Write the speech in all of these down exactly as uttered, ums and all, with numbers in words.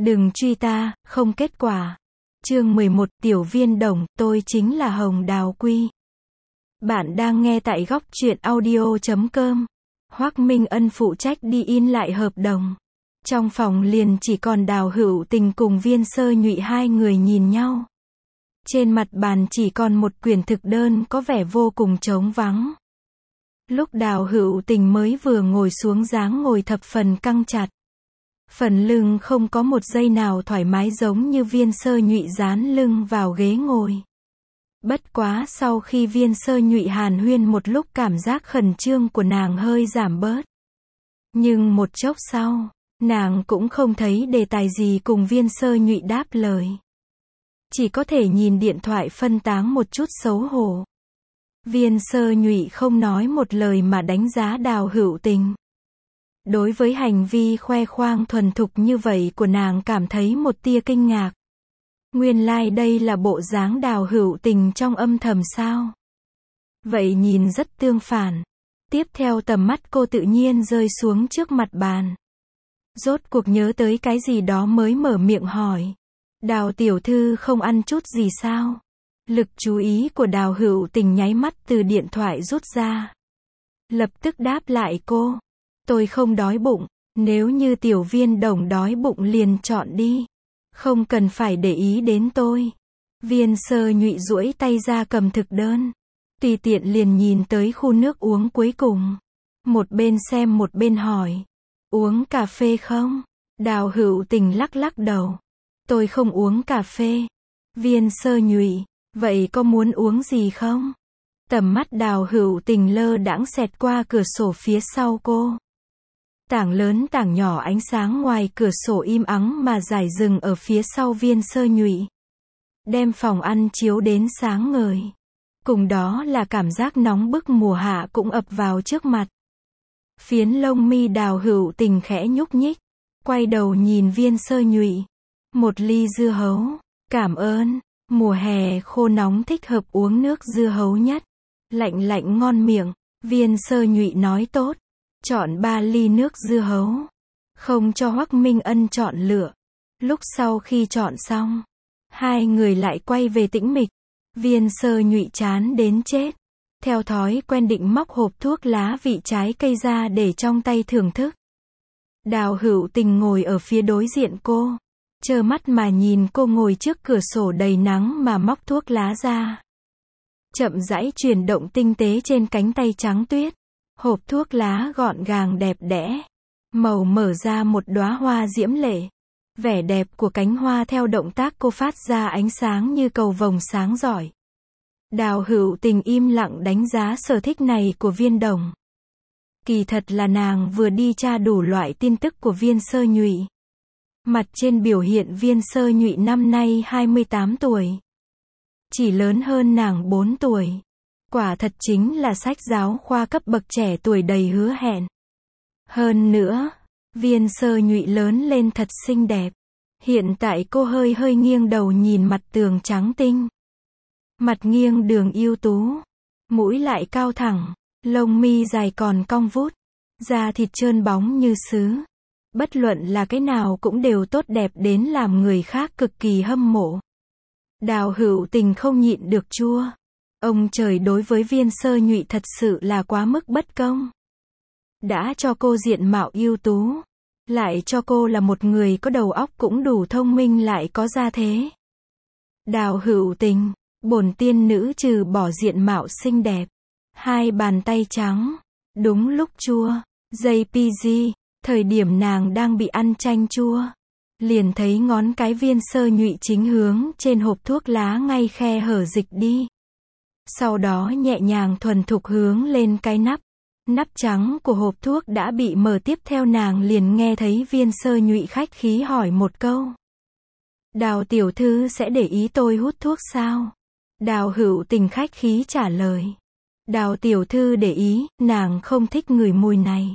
Đừng truy ta, không kết quả. Chương mười một, Tiểu Viên Đồng, tôi chính là Hồng Đào Quy. Bạn đang nghe tại góc truyện audio chấm com. Hoắc Minh Ân phụ trách đi in lại hợp đồng. Trong phòng liền chỉ còn Đào Hữu Tình cùng Viên Sơ Nhụy hai người nhìn nhau. Trên mặt bàn chỉ còn một quyển thực đơn có vẻ vô cùng trống vắng. Lúc Đào Hữu Tình mới vừa ngồi xuống dáng ngồi thập phần căng chặt. Phần lưng không có một giây nào thoải mái giống như Viên Sơ Nhụy dán lưng vào ghế ngồi. Bất quá sau khi Viên Sơ Nhụy hàn huyên một lúc cảm giác khẩn trương của nàng hơi giảm bớt. Nhưng một chốc sau, nàng cũng không thấy đề tài gì cùng Viên Sơ Nhụy đáp lời. Chỉ có thể nhìn điện thoại phân tán một chút xấu hổ. Viên Sơ Nhụy không nói một lời mà đánh giá Đào Hữu Tình. Đối với hành vi khoe khoang thuần thục như vậy của nàng cảm thấy một tia kinh ngạc. Nguyên lai like đây là bộ dáng Đào Hữu Tình trong âm thầm sao? Vậy nhìn rất tương phản. Tiếp theo tầm mắt cô tự nhiên rơi xuống trước mặt bàn. Rốt cuộc nhớ tới cái gì đó mới mở miệng hỏi. Đào tiểu thư không ăn chút gì sao? Lực chú ý của Đào Hữu Tình nháy mắt từ điện thoại rút ra. Lập tức đáp lại cô. Tôi không đói bụng, nếu như Tiểu Viên Đồng đói bụng liền chọn đi. Không cần phải để ý đến tôi. Viên Sơ Nhụy duỗi tay ra cầm thực đơn. Tùy tiện liền nhìn tới khu nước uống cuối cùng. Một bên xem một bên hỏi. Uống cà phê không? Đào Hữu Tình lắc lắc đầu. Tôi không uống cà phê. Viên Sơ Nhụy, vậy có muốn uống gì không? Tầm mắt Đào Hữu Tình lơ đãng xẹt qua cửa sổ phía sau cô. Tảng lớn tảng nhỏ ánh sáng ngoài cửa sổ im ắng mà rải rừng ở phía sau Viên Sơ Nhụy. Đem phòng ăn chiếu đến sáng ngời. Cùng đó là cảm giác nóng bức mùa hạ cũng ập vào trước mặt. Phiến lông mi Đào Hữu Tình khẽ nhúc nhích. Quay đầu nhìn Viên Sơ Nhụy. Một ly dưa hấu. Cảm ơn. Mùa hè khô nóng thích hợp uống nước dưa hấu nhất. Lạnh lạnh ngon miệng. Viên Sơ Nhụy nói tốt. Chọn ba ly nước dưa hấu. Không cho Hoắc Minh Ân chọn lựa. Lúc sau khi chọn xong, hai người lại quay về tĩnh mịch. Viên Sơ Nhụy chán đến chết. Theo thói quen định móc hộp thuốc lá vị trái cây ra để trong tay thưởng thức. Đào Hữu Tình ngồi ở phía đối diện cô. Trơ mắt mà nhìn cô ngồi trước cửa sổ đầy nắng mà móc thuốc lá ra. Chậm rãi chuyển động tinh tế trên cánh tay trắng tuyết. Hộp thuốc lá gọn gàng đẹp đẽ. Màu mở ra một đóa hoa diễm lệ. Vẻ đẹp của cánh hoa theo động tác cô phát ra ánh sáng như cầu vồng sáng rọi. Đào Hữu Tình im lặng đánh giá sở thích này của Viên Đồng. Kỳ thật là nàng vừa đi tra đủ loại tin tức của Viên Sơ Nhụy. Mặt trên biểu hiện Viên Sơ Nhụy năm nay hai mươi tám tuổi. Chỉ lớn hơn nàng bốn tuổi. Quả thật chính là sách giáo khoa cấp bậc trẻ tuổi đầy hứa hẹn. Hơn nữa, Viên Sơ Nhụy lớn lên thật xinh đẹp. Hiện tại cô hơi hơi nghiêng đầu nhìn mặt tường trắng tinh. Mặt nghiêng đường ưu tú. Mũi lại cao thẳng. Lông mi dài còn cong vút. Da thịt trơn bóng như sứ. Bất luận là cái nào cũng đều tốt đẹp đến làm người khác cực kỳ hâm mộ. Đào Hữu Tình không nhịn được chua. Ông trời đối với Viên Sơ Nhụy thật sự là quá mức bất công. Đã cho cô diện mạo ưu tú. Lại cho cô là một người có đầu óc cũng đủ thông minh lại có gia thế. Đào Hữu Tình, bổn tiên nữ trừ bỏ diện mạo xinh đẹp. Hai bàn tay trắng. Đúng lúc chua. gi pê giê, thời điểm nàng đang bị ăn chanh chua. Liền thấy ngón cái Viên Sơ Nhụy chính hướng trên hộp thuốc lá ngay khe hở dịch đi. Sau đó nhẹ nhàng thuần thục hướng lên cái nắp. Nắp trắng của hộp thuốc đã bị mở tiếp theo nàng liền nghe thấy Viên Sơ Nhụy khách khí hỏi một câu. Đào tiểu thư sẽ để ý tôi hút thuốc sao? Đào Hữu Tình khách khí trả lời. Đào tiểu thư để ý, nàng không thích ngửi mùi này.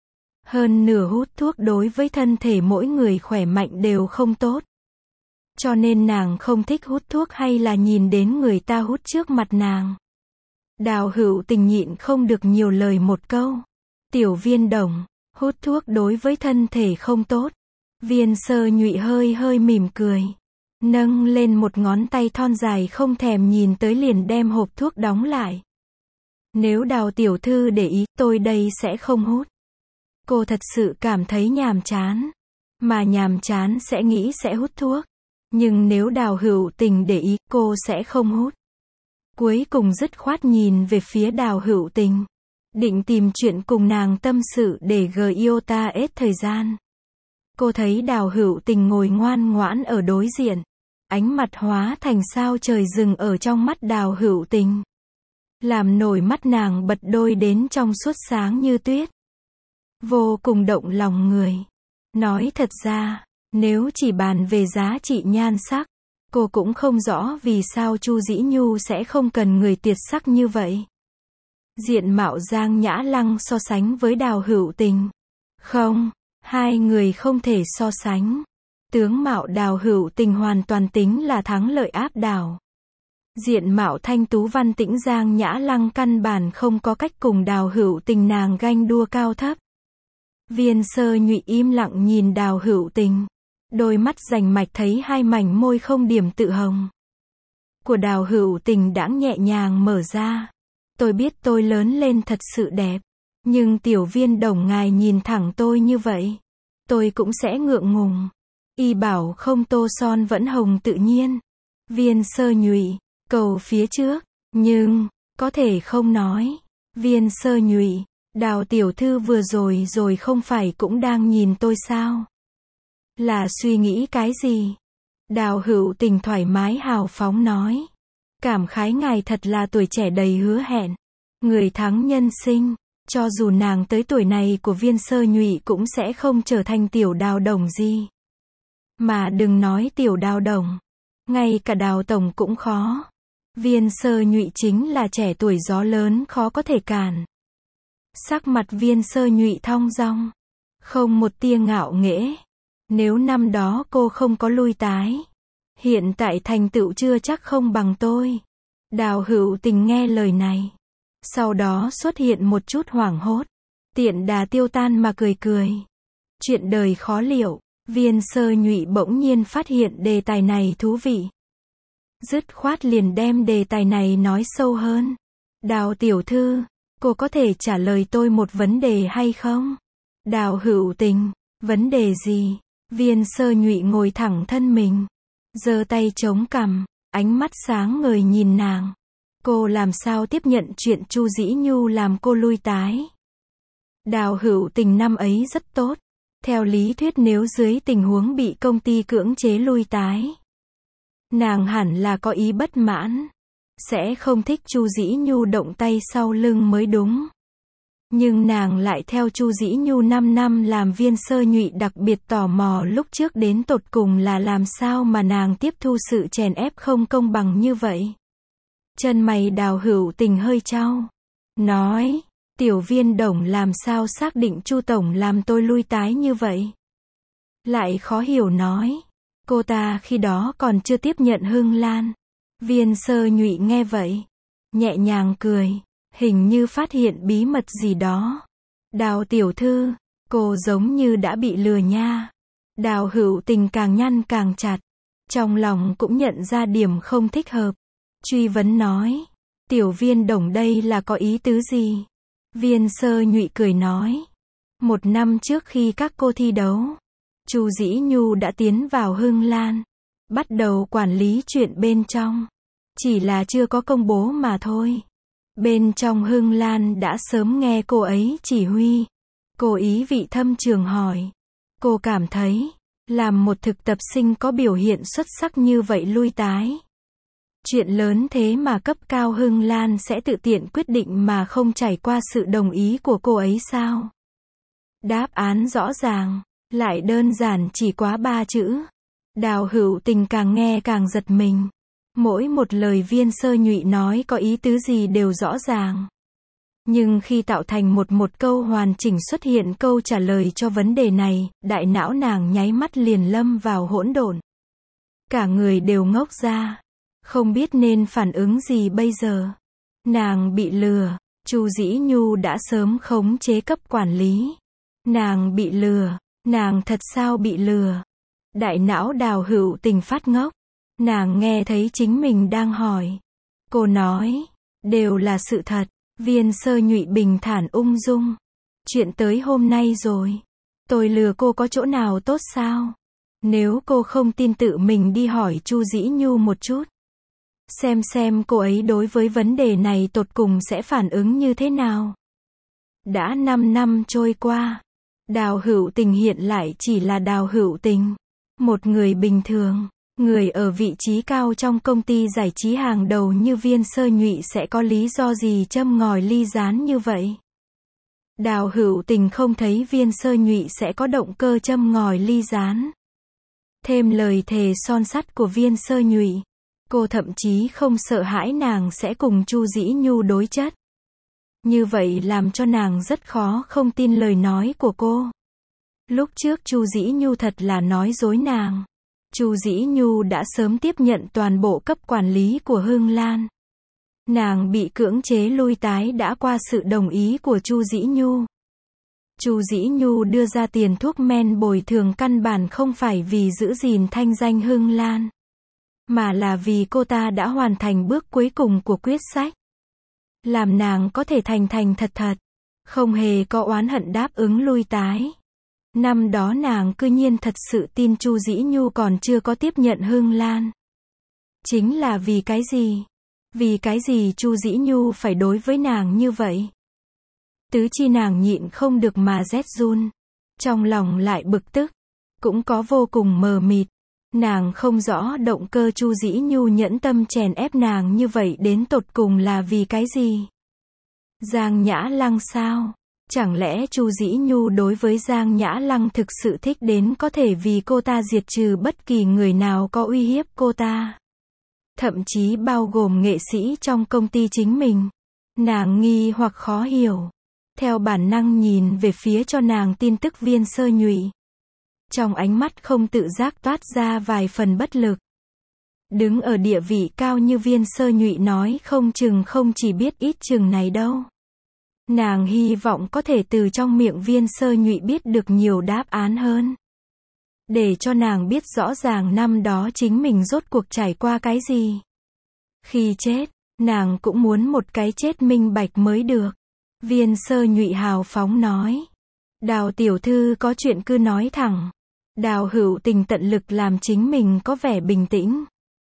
Hơn nửa hút thuốc đối với thân thể mỗi người khỏe mạnh đều không tốt. Cho nên nàng không thích hút thuốc hay là nhìn đến người ta hút trước mặt nàng. Đào Hữu Tình nhịn không được nhiều lời một câu. Tiểu Viên Đồng, hút thuốc đối với thân thể không tốt. Viên Sơ Nhụy hơi hơi mỉm cười, nâng lên một ngón tay thon dài không thèm nhìn tới liền đem hộp thuốc đóng lại. Nếu Đào tiểu thư để ý, tôi đây sẽ không hút. Cô thật sự cảm thấy nhàm chán. Mà nhàm chán sẽ nghĩ sẽ hút thuốc. Nhưng nếu Đào Hữu Tình để ý, cô sẽ không hút. Cuối cùng dứt khoát nhìn về phía Đào Hữu Tình. Định tìm chuyện cùng nàng tâm sự để gờ yêu ta hết thời gian. Cô thấy Đào Hữu Tình ngồi ngoan ngoãn ở đối diện. Ánh mặt hóa thành sao trời rừng ở trong mắt Đào Hữu Tình. Làm nổi mắt nàng bật đôi đến trong suốt sáng như tuyết. Vô cùng động lòng người. Nói thật ra, nếu chỉ bàn về giá trị nhan sắc, cô cũng không rõ vì sao Chu Dĩ Nhu sẽ không cần người tuyệt sắc như vậy. Diện mạo Giang Nhã Lăng so sánh với Đào Hữu Tình. Không, hai người không thể so sánh. Tướng mạo Đào Hữu Tình hoàn toàn tính là thắng lợi áp đảo. Diện mạo thanh tú văn tĩnh Giang Nhã Lăng căn bản không có cách cùng Đào Hữu Tình nàng ganh đua cao thấp. Viên Sơ Nhụy im lặng nhìn Đào Hữu Tình. Đôi mắt rành mạch thấy hai mảnh môi không điểm tự hồng. Của Đào Hữu Tình đãng nhẹ nhàng mở ra. Tôi biết tôi lớn lên thật sự đẹp. Nhưng tiểu viên đồng ngài nhìn thẳng tôi như vậy. Tôi cũng sẽ ngượng ngùng. Y bảo không tô son vẫn hồng tự nhiên. Viên Sơ Nhụy, cầu phía trước. Nhưng, có thể không nói. Viên Sơ Nhụy, Đào tiểu thư vừa rồi rồi không phải cũng đang nhìn tôi sao? Là suy nghĩ cái gì? Đào Hữu Tình thoải mái hào phóng nói. Cảm khái ngài thật là tuổi trẻ đầy hứa hẹn. Người thắng nhân sinh. Cho dù nàng tới tuổi này của Viên Sơ Nhụy cũng sẽ không trở thành tiểu Đào đồng gì. Mà đừng nói tiểu Đào đồng. Ngay cả Đào tổng cũng khó. Viên Sơ Nhụy chính là trẻ tuổi gió lớn khó có thể cản. Sắc mặt Viên Sơ Nhụy thong dong. Không một tia ngạo nghễ. Nếu năm đó cô không có lui tái. Hiện tại thành tựu chưa chắc không bằng tôi. Đào Hữu Tình nghe lời này. Sau đó xuất hiện một chút hoảng hốt. Tiện đà tiêu tan mà cười cười. Chuyện đời khó liệu. Viên Sơ Nhụy bỗng nhiên phát hiện đề tài này thú vị. Dứt khoát liền đem đề tài này nói sâu hơn. Đào tiểu thư, cô có thể trả lời tôi một vấn đề hay không? Đào Hữu Tình, vấn đề gì? Viên Sơ Nhụy ngồi thẳng thân mình. Giơ tay chống cằm, ánh mắt sáng ngời nhìn nàng. Cô làm sao tiếp nhận chuyện Chu Dĩ Nhu làm cô lui tái? Đào Hữu Tình năm ấy rất tốt. Theo lý thuyết nếu dưới tình huống bị công ty cưỡng chế lui tái, nàng hẳn là có ý bất mãn. Sẽ không thích Chu Dĩ Nhu động tay sau lưng mới đúng. Nhưng nàng lại theo Chu Dĩ Nhu năm năm làm Viên Sơ Nhụy đặc biệt tò mò lúc trước đến tột cùng là làm sao mà nàng tiếp thu sự chèn ép không công bằng như vậy. Chân mày Đào Hữu Tình hơi chau. Nói, tiểu viên đồng làm sao xác định Chu tổng làm tôi lui tái như vậy? Lại khó hiểu nói. Cô ta khi đó còn chưa tiếp nhận Hưng Lan. Viên Sơ Nhụy nghe vậy. Nhẹ nhàng cười. Hình như phát hiện bí mật gì đó. Đào tiểu thư, cô giống như đã bị lừa nha. Đào Hữu Tình càng nhăn càng chặt. Trong lòng cũng nhận ra điểm không thích hợp. Truy vấn nói. Tiểu viên đồng đây là có ý tứ gì? Viên Sơ Nhụy cười nói. Một năm trước khi các cô thi đấu, Chu Dĩ Nhu đã tiến vào Hưng Lan. Bắt đầu quản lý chuyện bên trong. Chỉ là chưa có công bố mà thôi. Bên trong Hưng Lan đã sớm nghe cô ấy chỉ huy. Cô ý vị thâm trường hỏi. Cô cảm thấy, làm một thực tập sinh có biểu hiện xuất sắc như vậy lui tái. Chuyện lớn thế mà cấp cao Hưng Lan sẽ tự tiện quyết định mà không trải qua sự đồng ý của cô ấy sao? Đáp án rõ ràng, lại đơn giản chỉ quá ba chữ. Đào Hữu Tình càng nghe càng giật mình. Mỗi một lời Viên Sơ Nhụy nói có ý tứ gì đều rõ ràng. Nhưng khi tạo thành một một câu hoàn chỉnh xuất hiện câu trả lời cho vấn đề này, đại não nàng nháy mắt liền lâm vào hỗn độn. Cả người đều ngốc ra. Không biết nên phản ứng gì bây giờ. Nàng bị lừa. Chu Dĩ Nhu đã sớm khống chế cấp quản lý. Nàng bị lừa. Nàng thật sao bị lừa? Đại não Đào Hữu Tình phát ngốc. Nàng nghe thấy chính mình đang hỏi. Cô nói, đều là sự thật. Viên Sơ Nhụy bình thản ung dung. Chuyện tới hôm nay rồi. Tôi lừa cô có chỗ nào tốt sao? Nếu cô không tin tự mình đi hỏi Chu Dĩ Nhu một chút. Xem xem cô ấy đối với vấn đề này tột cùng sẽ phản ứng như thế nào. Đã năm năm trôi qua. Đào Hữu Tình hiện lại chỉ là Đào Hữu Tình. Một người bình thường. Người ở vị trí cao trong công ty giải trí hàng đầu như Viên Sơ Nhụy sẽ có lý do gì châm ngòi ly gián như vậy? Đào Hữu Tình không thấy Viên Sơ Nhụy sẽ có động cơ châm ngòi ly gián. Thêm lời thề son sắt của Viên Sơ Nhụy. Cô thậm chí không sợ hãi nàng sẽ cùng Chu Dĩ Nhu đối chất. Như vậy làm cho nàng rất khó không tin lời nói của cô. Lúc trước Chu Dĩ Nhu thật là nói dối nàng. Chu Dĩ Nhu đã sớm tiếp nhận toàn bộ cấp quản lý của Hưng Lan. Nàng bị cưỡng chế lui tái đã qua sự đồng ý của Chu Dĩ Nhu. Chu Dĩ Nhu đưa ra tiền thuốc men bồi thường căn bản không phải vì giữ gìn thanh danh Hưng Lan, mà là vì cô ta đã hoàn thành bước cuối cùng của quyết sách. Làm nàng có thể thành thành thật thật, không hề có oán hận đáp ứng lui tái. Năm đó nàng cư nhiên thật sự tin Chu Dĩ Nhu còn chưa có tiếp nhận Hưng Lan. Chính là vì cái gì? Vì cái gì Chu Dĩ Nhu phải đối với nàng như vậy? Tứ chi nàng nhịn không được mà rét run. Trong lòng lại bực tức. Cũng có vô cùng mờ mịt. Nàng không rõ động cơ Chu Dĩ Nhu nhẫn tâm chèn ép nàng như vậy đến tột cùng là vì cái gì? Giang Nhã Lăng sao? Chẳng lẽ Chu Dĩ Nhu đối với Giang Nhã Lăng thực sự thích đến có thể vì cô ta diệt trừ bất kỳ người nào có uy hiếp cô ta? Thậm chí bao gồm nghệ sĩ trong công ty chính mình. Nàng nghi hoặc khó hiểu. Theo bản năng nhìn về phía cho nàng tin tức Viên Sơ Nhụy. Trong ánh mắt không tự giác toát ra vài phần bất lực. Đứng ở địa vị cao như Viên Sơ Nhụy nói không chừng không chỉ biết ít chừng này đâu. Nàng hy vọng có thể từ trong miệng Viên Sơ Nhụy biết được nhiều đáp án hơn. Để cho nàng biết rõ ràng năm đó chính mình rốt cuộc trải qua cái gì. Khi chết, nàng cũng muốn một cái chết minh bạch mới được. Viên Sơ Nhụy hào phóng nói. Đào tiểu thư có chuyện cứ nói thẳng. Đào Hữu Tình tận lực làm chính mình có vẻ bình tĩnh.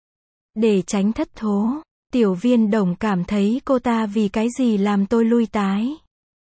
Để tránh thất thố, Tiểu Viên Đồng cảm thấy cô ta vì cái gì làm tôi lui tái.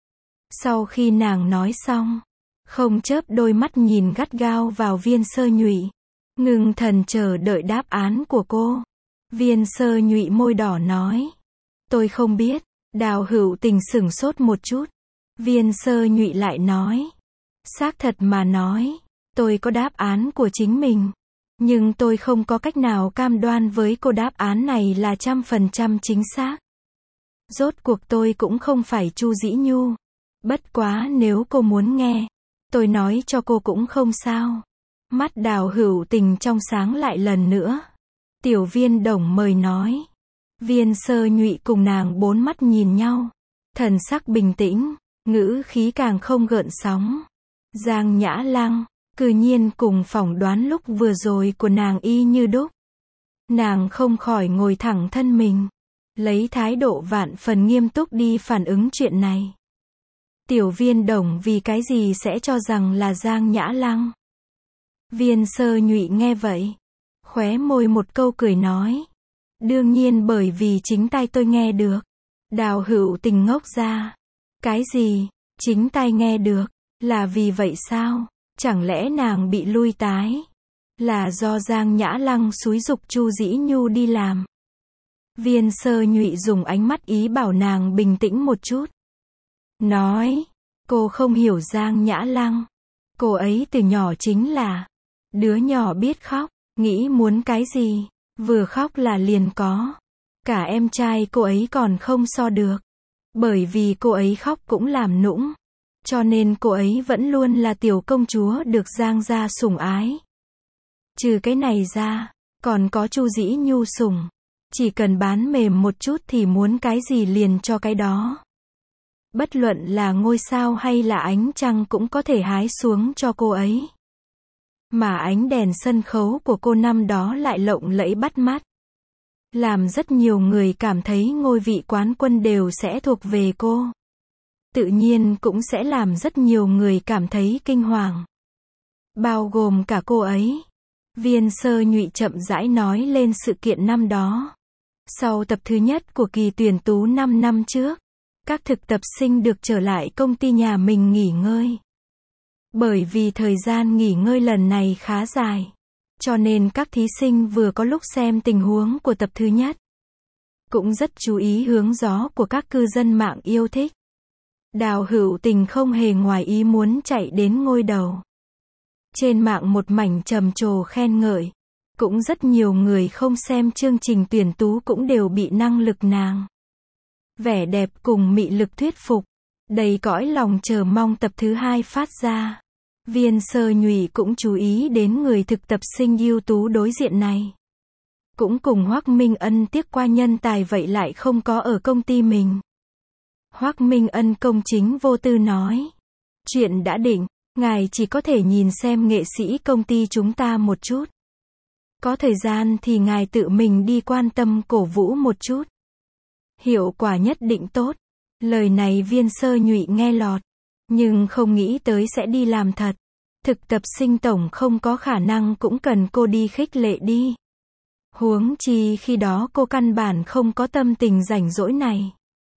Sau khi nàng nói xong, không chớp đôi mắt nhìn gắt gao vào Viên Sơ Nhụy, ngưng thần chờ đợi đáp án của cô. Viên Sơ Nhụy môi đỏ nói. Tôi không biết. Đào Hữu Tình sửng sốt một chút. Viên Sơ Nhụy lại nói. Xác thật mà nói, tôi có đáp án của chính mình. Nhưng tôi không có cách nào cam đoan với cô đáp án này là trăm phần trăm chính xác. Rốt cuộc tôi cũng không phải Chu Dĩ Nhu. Bất quá nếu cô muốn nghe, tôi nói cho cô cũng không sao. Mắt Đào Hữu Tình trong sáng lại lần nữa. Tiểu Viên Đồng mời nói. Viên Sơ Nhụy cùng nàng bốn mắt nhìn nhau. Thần sắc bình tĩnh, ngữ khí càng không gợn sóng. Giang Nhã Lăng, cư nhiên cùng phỏng đoán lúc vừa rồi của nàng y như đúc. Nàng không khỏi ngồi thẳng thân mình. Lấy thái độ vạn phần nghiêm túc đi phản ứng chuyện này. Tiểu Viên Đồng vì cái gì sẽ cho rằng là Giang Nhã Lăng? Viên Sơ Nhụy nghe vậy. Khóe môi một câu cười nói. Đương nhiên bởi vì chính tai tôi nghe được. Đào Hữu Tình ngốc ra. Cái gì? Chính tai nghe được? Là vì vậy sao? Chẳng lẽ nàng bị lui tái? Là do Giang Nhã Lăng xúi giục Chu Dĩ Nhu đi làm? Viên Sơ Nhụy dùng ánh mắt ý bảo nàng bình tĩnh một chút. Nói. Cô không hiểu Giang Nhã Lăng. Cô ấy từ nhỏ chính là đứa nhỏ biết khóc. Nghĩ muốn cái gì? Vừa khóc là liền có. Cả em trai cô ấy còn không so được. Bởi vì cô ấy khóc cũng làm nũng. Cho nên cô ấy vẫn luôn là tiểu công chúa được Giang gia sủng ái. Trừ cái này ra, còn có Chu Dĩ Nhu sủng. Chỉ cần bán mềm một chút thì muốn cái gì liền cho cái đó. Bất luận là ngôi sao hay là ánh trăng cũng có thể hái xuống cho cô ấy. Mà ánh đèn sân khấu của cô năm đó lại lộng lẫy bắt mắt. Làm rất nhiều người cảm thấy ngôi vị quán quân đều sẽ thuộc về cô. Tự nhiên cũng sẽ làm rất nhiều người cảm thấy kinh hoàng. Bao gồm cả cô ấy. Viên Sơ Nhụy chậm rãi nói lên sự kiện năm đó. Sau tập thứ nhất của kỳ tuyển tú năm năm trước, các thực tập sinh được trở lại công ty nhà mình nghỉ ngơi. Bởi vì thời gian nghỉ ngơi lần này khá dài, cho nên các thí sinh vừa có lúc xem tình huống của tập thứ nhất, cũng rất chú ý hướng gió của các cư dân mạng yêu thích. Đào Hữu Tình không hề ngoài ý muốn chạy đến ngôi đầu. Trên mạng một mảnh trầm trồ khen ngợi. Cũng rất nhiều người không xem chương trình tuyển tú cũng đều bị năng lực nàng. Vẻ đẹp cùng mị lực thuyết phục. Đầy cõi lòng chờ mong tập thứ hai phát ra. Viên Sơ Nhụy cũng chú ý đến người thực tập sinh ưu tú đối diện này. Cũng cùng Hoắc Minh Ân tiếc qua nhân tài vậy lại không có ở công ty mình. Hoắc Minh Ân công chính vô tư nói. Chuyện đã định, ngài chỉ có thể nhìn xem nghệ sĩ công ty chúng ta một chút. Có thời gian thì ngài tự mình đi quan tâm cổ vũ một chút. Hiệu quả nhất định tốt. Lời này Viên Sơ Nhụy nghe lọt. Nhưng không nghĩ tới sẽ đi làm thật. Thực tập sinh tổng không có khả năng cũng cần cô đi khích lệ đi. Huống chi khi đó cô căn bản không có tâm tình rảnh rỗi này.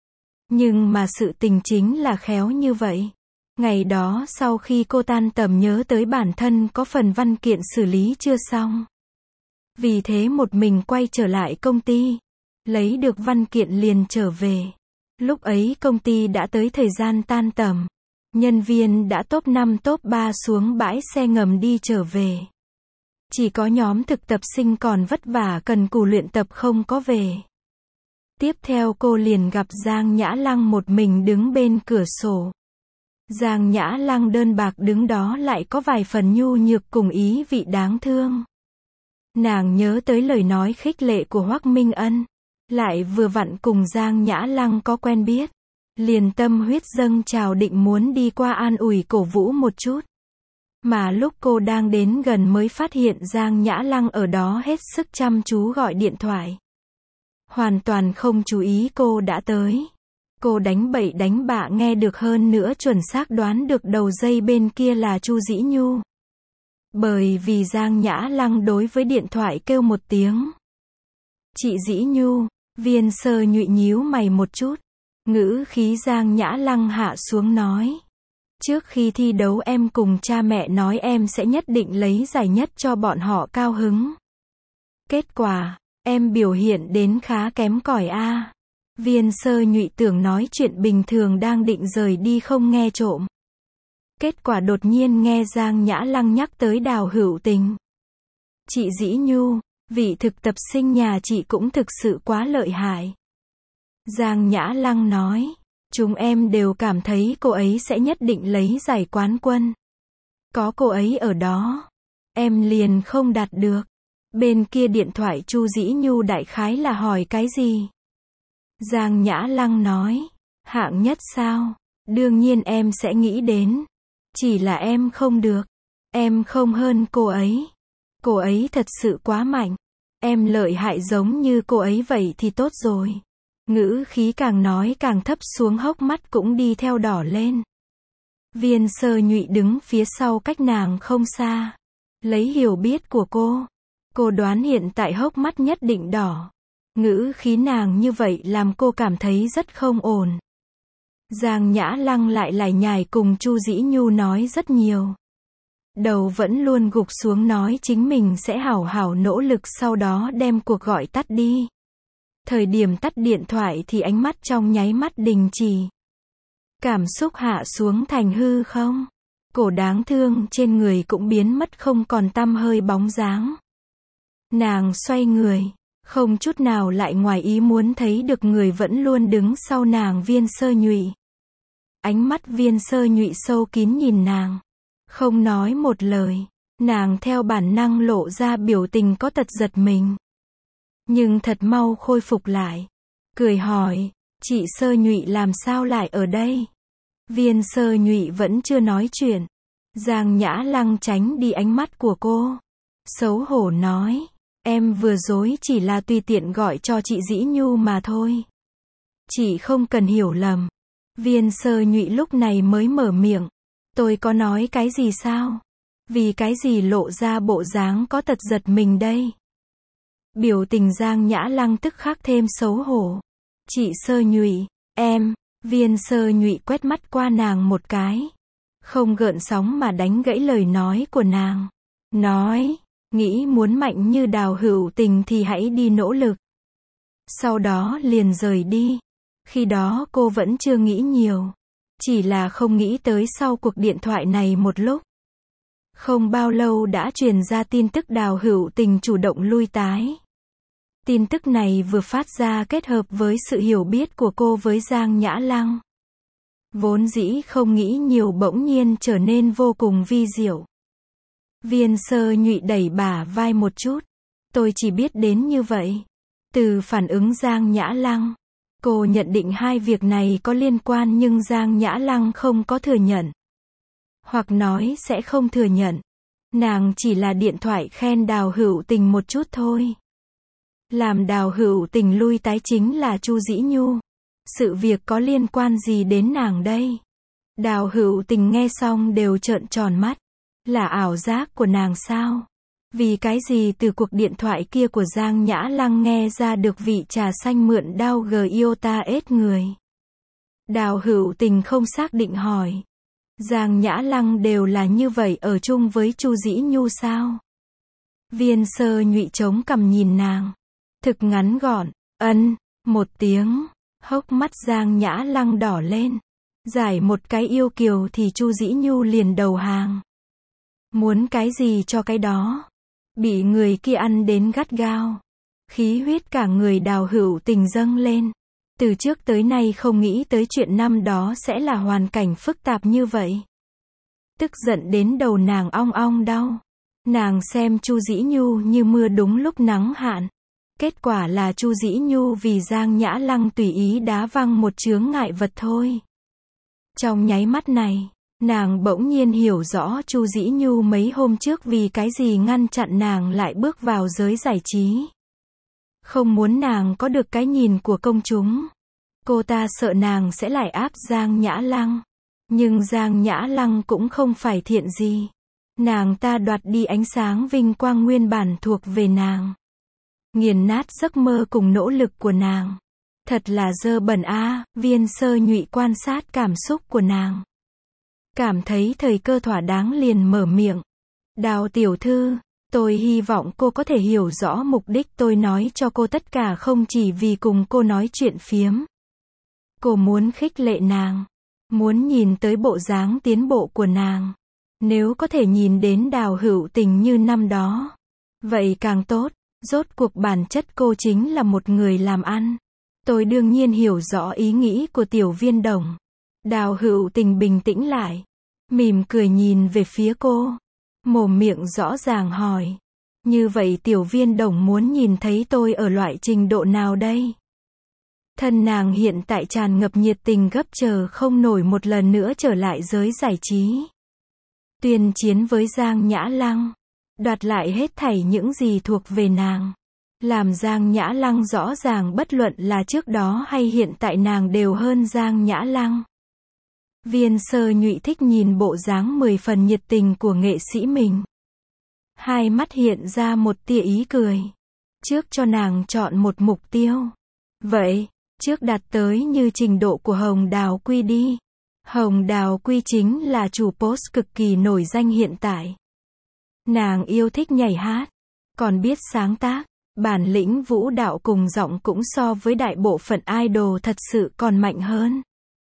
Nhưng mà sự tình chính là khéo như vậy. Ngày đó sau khi cô tan tầm nhớ tới bản thân có phần văn kiện xử lý chưa xong. Vì thế một mình quay trở lại công ty. Lấy được văn kiện liền trở về. Lúc ấy công ty đã tới thời gian tan tầm. Nhân viên đã top năm top ba xuống bãi xe ngầm đi trở về. Chỉ có nhóm thực tập sinh còn vất vả cần cù luyện tập không có về. Tiếp theo cô liền gặp Giang Nhã Lăng một mình đứng bên cửa sổ. Giang Nhã Lăng đơn bạc đứng đó lại có vài phần nhu nhược cùng ý vị đáng thương. Nàng nhớ tới lời nói khích lệ của Hoắc Minh Ân. Lại vừa vặn cùng Giang Nhã Lăng có quen biết. Liền tâm huyết dâng trào định muốn đi qua an ủi cổ vũ một chút. Mà lúc cô đang đến gần mới phát hiện Giang Nhã Lăng ở đó hết sức chăm chú gọi điện thoại. Hoàn toàn không chú ý cô đã tới. Cô đánh bậy đánh bạ nghe được hơn nữa chuẩn xác đoán được đầu dây bên kia là Chu Dĩ Nhu. Bởi vì Giang Nhã Lăng đối với điện thoại kêu một tiếng. Chị Dĩ Nhu, Viên Sơ Nhụy nhíu mày một chút. Ngữ khí Giang Nhã Lăng hạ xuống nói. Trước khi thi đấu em cùng cha mẹ nói em sẽ nhất định lấy giải nhất cho bọn họ cao hứng. Kết quả, em biểu hiện đến khá kém cỏi a. Viên Sơ Nhụy tưởng nói chuyện bình thường đang định rời đi không nghe trộm. Kết quả đột nhiên nghe Giang Nhã Lăng nhắc tới Đào Hữu Tình. Chị Dĩ Nhu, vị thực tập sinh nhà chị cũng thực sự quá lợi hại. Giang Nhã Lăng nói, chúng em đều cảm thấy cô ấy sẽ nhất định lấy giải quán quân. Có cô ấy ở đó, em liền không đạt được. Bên kia điện thoại Chu Dĩ Nhu đại khái là hỏi cái gì? Giang Nhã Lăng nói, hạng nhất sao? Đương nhiên em sẽ nghĩ đến. Chỉ là em không được. Em không hơn cô ấy. Cô ấy thật sự quá mạnh. Em lợi hại giống như cô ấy vậy thì tốt rồi. Ngữ khí càng nói càng thấp xuống hốc mắt cũng đi theo đỏ lên. Viên Sơ Nhụy đứng phía sau cách nàng không xa. Lấy hiểu biết của cô. Cô đoán hiện tại hốc mắt nhất định đỏ. Ngữ khí nàng như vậy làm cô cảm thấy rất không ổn. Giang Nhã Lăng lại lải nhải cùng Chu Dĩ Nhu nói rất nhiều. Đầu vẫn luôn gục xuống nói chính mình sẽ hảo hảo nỗ lực sau đó đem cuộc gọi tắt đi. Thời điểm tắt điện thoại thì ánh mắt trong nháy mắt đình chỉ. Cảm xúc hạ xuống thành hư không. Cổ đáng thương trên người cũng biến mất không còn tăm hơi bóng dáng. Nàng xoay người. Không chút nào lại ngoài ý muốn thấy được người vẫn luôn đứng sau nàng Viên Sơ Nhụy. Ánh mắt Viên Sơ Nhụy sâu kín nhìn nàng. Không nói một lời. Nàng theo bản năng lộ ra biểu tình có tật giật mình. Nhưng thật mau khôi phục lại. Cười hỏi, Chị Sơ Nhụy làm sao lại ở đây? Viên Sơ Nhụy vẫn chưa nói chuyện. Giang Nhã Lăng tránh đi ánh mắt của cô. Xấu hổ nói, em vừa rồi chỉ là tùy tiện gọi cho chị Dĩ Nhu mà thôi. Chị không cần hiểu lầm. Viên Sơ Nhụy lúc này mới mở miệng. Tôi có nói cái gì sao? Vì cái gì lộ ra bộ dáng có tật giật mình đây? Biểu tình Giang Nhã Lăng tức khắc thêm xấu hổ. Chị Sơ Nhụy, em, Viên Sơ Nhụy quét mắt qua nàng một cái. Không gợn sóng mà đánh gãy lời nói của nàng. Nói, nghĩ muốn mạnh như Đào Hữu Tình thì hãy đi nỗ lực. Sau đó liền rời đi. Khi đó cô vẫn chưa nghĩ nhiều. Chỉ là không nghĩ tới sau cuộc điện thoại này một lúc. Không bao lâu đã truyền ra tin tức Đào Hữu Tình chủ động lui tái. Tin tức này vừa phát ra kết hợp với sự hiểu biết của cô với Giang Nhã Lăng. Vốn dĩ không nghĩ nhiều bỗng nhiên trở nên vô cùng vi diệu. Viên Sơ Nhụy đẩy bả vai một chút. Tôi chỉ biết đến như vậy. Từ phản ứng Giang Nhã Lăng, cô nhận định hai việc này có liên quan nhưng Giang Nhã Lăng không có thừa nhận. Hoặc nói sẽ không thừa nhận. Nàng chỉ là điện thoại khen Đào Hữu Tình một chút thôi. Làm Đào Hữu Tình lui tái chính là Chu Dĩ Nhu. Sự việc có liên quan gì đến nàng đây? Đào Hữu Tình nghe xong đều trợn tròn mắt. Là ảo giác của nàng sao? Vì cái gì từ cuộc điện thoại kia của Giang Nhã Lăng nghe ra được vị trà xanh mượn đao gờ iota ết người? Đào Hữu Tình không xác định hỏi. Giang Nhã Lăng đều là như vậy ở chung với Chu Dĩ Nhu sao? Viên Sơ Nhụy chống cằm nhìn nàng. Thực ngắn gọn, ân, một tiếng, hốc mắt Giang Nhã Lăng đỏ lên. Giải một cái yêu kiều thì Chu Dĩ Nhu liền đầu hàng. Muốn cái gì cho cái đó. Bị người kia ăn đến gắt gao. Khí huyết cả người Đào Hữu Tình dâng lên. Từ trước tới nay không nghĩ tới chuyện năm đó sẽ là hoàn cảnh phức tạp như vậy. Tức giận đến đầu nàng ong ong đau. Nàng xem Chu Dĩ Nhu như mưa đúng lúc nắng hạn. Kết quả là Chu Dĩ Nhu vì Giang Nhã Lăng tùy ý đá văng một chướng ngại vật thôi. Trong nháy mắt này, nàng bỗng nhiên hiểu rõ Chu Dĩ Nhu mấy hôm trước vì cái gì ngăn chặn nàng lại bước vào giới giải trí. Không muốn nàng có được cái nhìn của công chúng. Cô ta sợ nàng sẽ lại áp Giang Nhã Lăng. Nhưng Giang Nhã Lăng cũng không phải thiện gì. Nàng ta đoạt đi ánh sáng vinh quang nguyên bản thuộc về nàng. Nghiền nát giấc mơ cùng nỗ lực của nàng. Thật là dơ bẩn a. À. Viên Sơ Nhụy quan sát cảm xúc của nàng. Cảm thấy thời cơ thỏa đáng liền mở miệng. Đào tiểu thư, tôi hy vọng cô có thể hiểu rõ mục đích tôi nói cho cô tất cả không chỉ vì cùng cô nói chuyện phiếm. Cô muốn khích lệ nàng. Muốn nhìn tới bộ dáng tiến bộ của nàng. Nếu có thể nhìn đến Đào Hữu Tình như năm đó. Vậy càng tốt. Rốt cuộc bản chất cô chính là một người làm ăn. Tôi đương nhiên hiểu rõ ý nghĩ của Tiểu Viên Đồng. Đào Hữu Tình bình tĩnh lại. Mỉm cười nhìn về phía cô. Mồm miệng rõ ràng hỏi. Như vậy Tiểu Viên Đồng muốn nhìn thấy tôi ở loại trình độ nào đây? Thân nàng hiện tại tràn ngập nhiệt tình gấp chờ không nổi một lần nữa trở lại giới giải trí. Tuyên chiến với Giang Nhã Lăng. Đoạt lại hết thảy những gì thuộc về nàng. Làm Giang Nhã Lăng rõ ràng bất luận là trước đó hay hiện tại nàng đều hơn Giang Nhã Lăng. Viên Sơ Nhụy thích nhìn bộ dáng mười phần nhiệt tình của nghệ sĩ mình. Hai mắt hiện ra một tia ý cười. Trước cho nàng chọn một mục tiêu. Vậy, trước đạt tới như trình độ của Hồng Đào Quy đi. Hồng Đào Quy chính là chủ post cực kỳ nổi danh hiện tại. Nàng yêu thích nhảy hát, còn biết sáng tác, bản lĩnh vũ đạo cùng giọng cũng so với đại bộ phận idol thật sự còn mạnh hơn.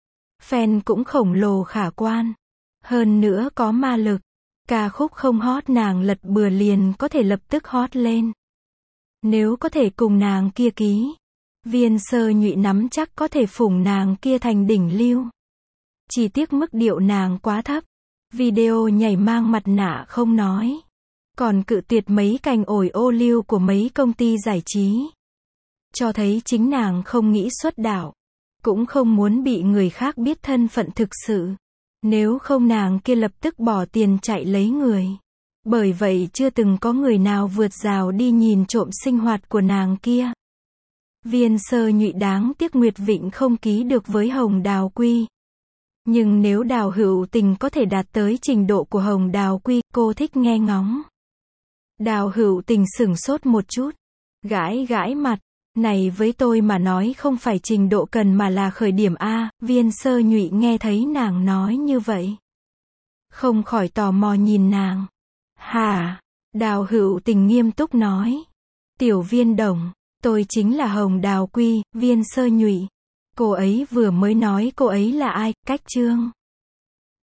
Fan cũng khổng lồ khả quan. Hơn nữa có ma lực. Ca khúc không hot nàng lật bừa liền có thể lập tức hot lên. Nếu có thể cùng nàng kia ký, Viên Sơ Nhụy nắm chắc có thể phủng nàng kia thành đỉnh lưu. Chỉ tiếc mức điệu nàng quá thấp. Video nhảy mang mặt nạ không nói. Còn cự tuyệt mấy cành ổi ô liu của mấy công ty giải trí. Cho thấy chính nàng không nghĩ xuất đạo. cũng không muốn bị người khác biết thân phận thực sự. Nếu không nàng kia lập tức bỏ tiền chạy lấy người. Bởi vậy chưa từng có người nào vượt rào đi nhìn trộm sinh hoạt của nàng kia. Viên Sơ Nhụy đáng tiếc Nguyệt Vịnh không ký được với Hồng Đào Quy. Nhưng nếu Đào Hữu Tình có thể đạt tới trình độ của Hồng Đào Quy, cô thích nghe ngóng. Đào Hữu Tình sửng sốt một chút, gãi gãi mặt, này với tôi mà nói không phải trình độ cần mà là khởi điểm A. Viên Sơ Nhụy nghe thấy nàng nói như vậy, không khỏi tò mò nhìn nàng. Hả? Đào Hữu Tình nghiêm túc nói. Tiểu Viên Đồng, tôi chính là Hồng Đào Quy. Viên Sơ Nhụy, cô ấy vừa mới nói cô ấy là ai, Cách Trương.